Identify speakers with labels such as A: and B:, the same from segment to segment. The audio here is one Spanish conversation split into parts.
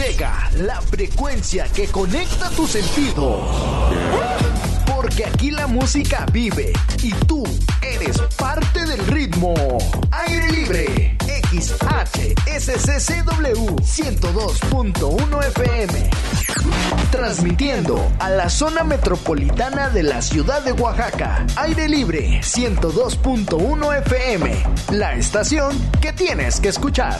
A: Llega la frecuencia que conecta tus sentidos. Porque aquí la música vive y tú eres parte del ritmo. Aire Libre, XHSCCW 102.1 FM. Transmitiendo a la zona metropolitana de la ciudad de Oaxaca. Aire Libre 102.1 FM. La estación que tienes que escuchar.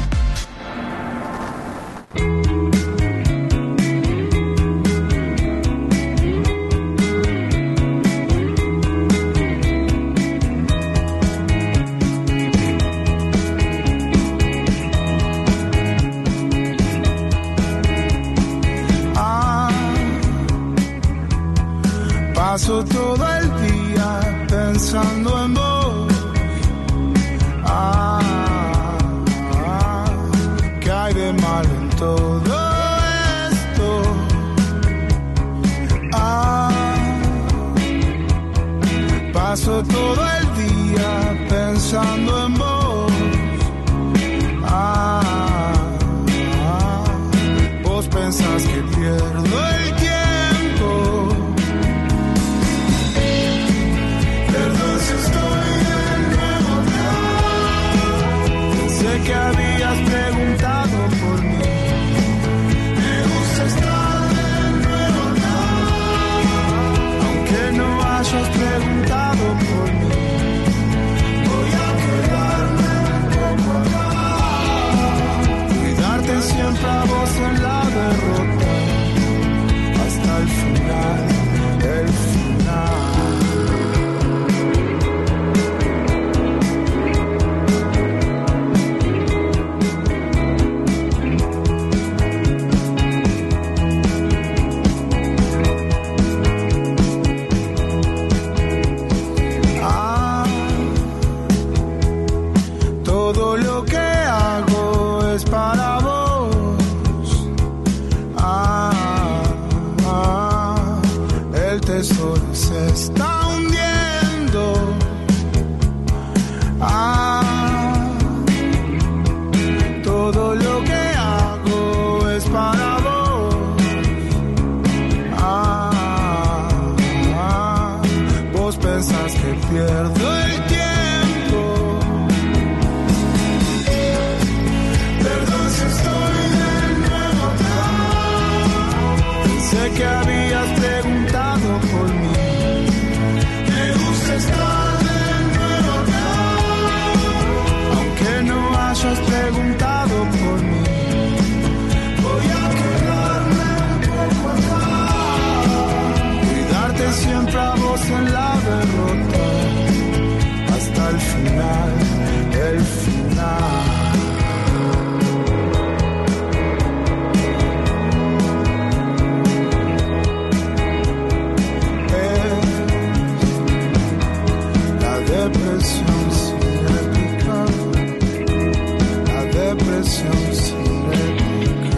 B: Paso todo el día pensando en vos. ¿Qué hay de malo en todo esto? Paso todo el día pensando en vos. Vos pensás que pierdo el tiempo. Que habías preguntado por mí. Me gusta estar de nuevo acá, aunque no hayas preguntado por mí. Voy a quedarme un poco acá, cuidarte siempre a vos en la derrota, hasta el final, el final. Se está hundiendo. Todo lo que hago es para vos. Vos pensás que pierdo el tiempo. Perdón si estoy de nuevo acá. Pensé que habías preguntado por mí. Estar de nuevo acá, aunque no hayas preguntado por mí. Voy a quedarme un poco acá, cuidarte siempre a vos en la derrota, hasta el final, el final. Depresión sin réplica, la depresión sin réplica.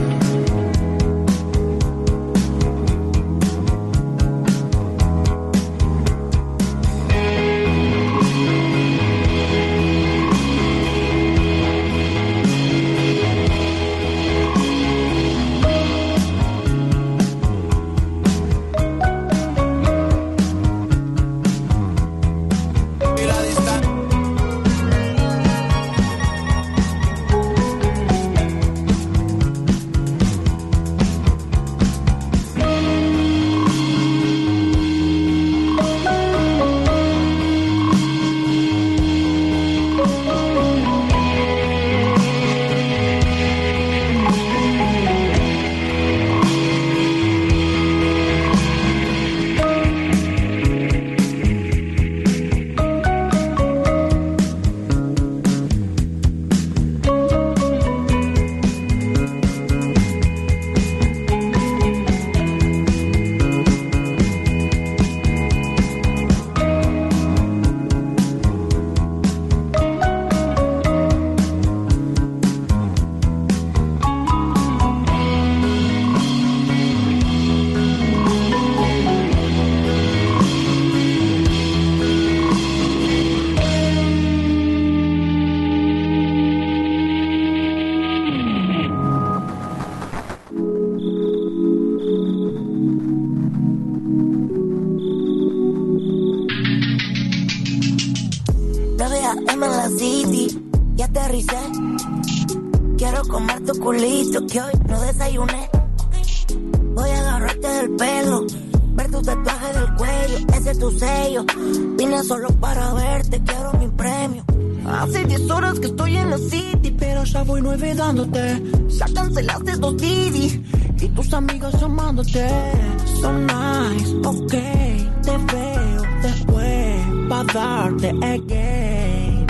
C: Quiero comer tu culito que hoy no desayuné. Voy a agarrarte del pelo, ver tu tatuaje del cuello, ese es tu sello. Vine solo para verte, quiero mi premio. Hace 10 horas que estoy en la city, pero ya voy 9 dándote. Ya cancelaste 2 Didi y tus amigas llamándote. So nice, ok, te veo después pa' darte again.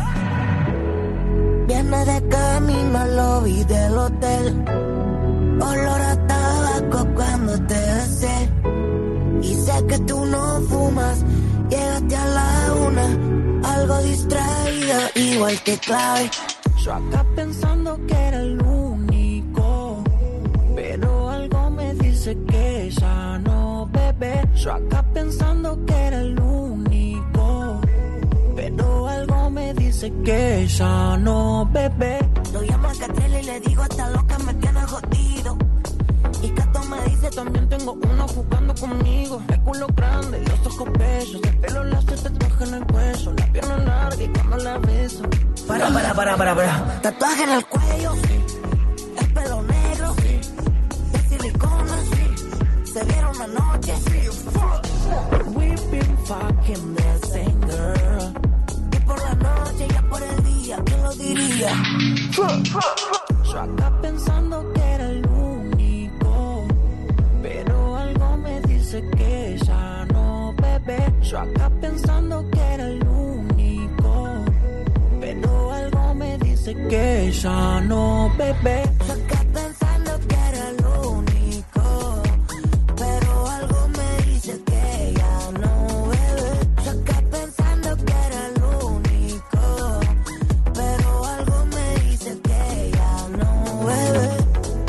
C: Viene de camino al lobby del hotel, olor a tabaco cuando te besé. Y sé que tú no fumas, llegaste a la 1, algo distraída, igual que Clave. Yo acá pensando que era el único, pero algo me dice que ya no, bebé. Yo acá pensando que era el único, pero algo me dice que ya no, bebé. Lo llamo a Catrell y le digo hasta lo que me tiene jodido. Y Cato me dice también tengo uno jugando conmigo. El culo grande, los ojos bellos, el pelo lacio, tatuaje en el cuello, la pierna larga y cuando la beso. Para. Tatuaje en el cuello, el pelo negro, de silicona, se vieron una noche. We've been fucking the same girl. Y por la noche, ya por el día, ¿quién lo diría? Yo acá pensando que era el único, pero algo me dice que ya no, bebé. Yo acá pensando que era el único, pero algo me dice que ya no, bebé. Yo acá pensando que era el único, pero algo me dice que ya no, bebé. Yo acá pensando que era el único, pero algo me dice que ya no, bebé.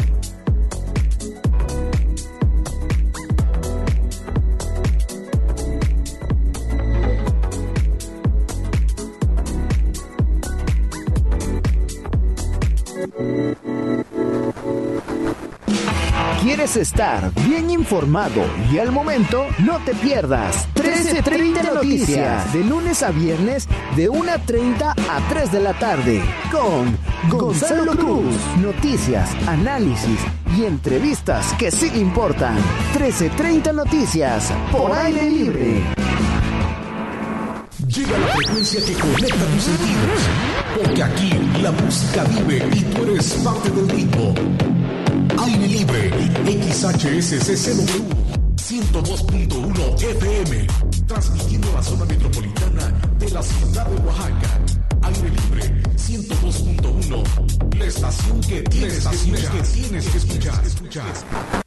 A: ¿Quieres estar bien informado y al momento? No te pierdas 13:30 Noticias, de lunes a viernes de 1:30 a 3 de la tarde con Gonzalo Cruz. Noticias, análisis y entrevistas que sí importan. 13:30 Noticias por Aire Libre.
D: Llega la frecuencia que conecta tus sentidos, porque aquí la música vive y tú eres parte del ritmo. Aire Libre, XHSCCW 102.1 FM, transmitiendo la zona metropolitana de la ciudad de Oaxaca. Aire Libre 102.1, la estación que tienes que escuchar.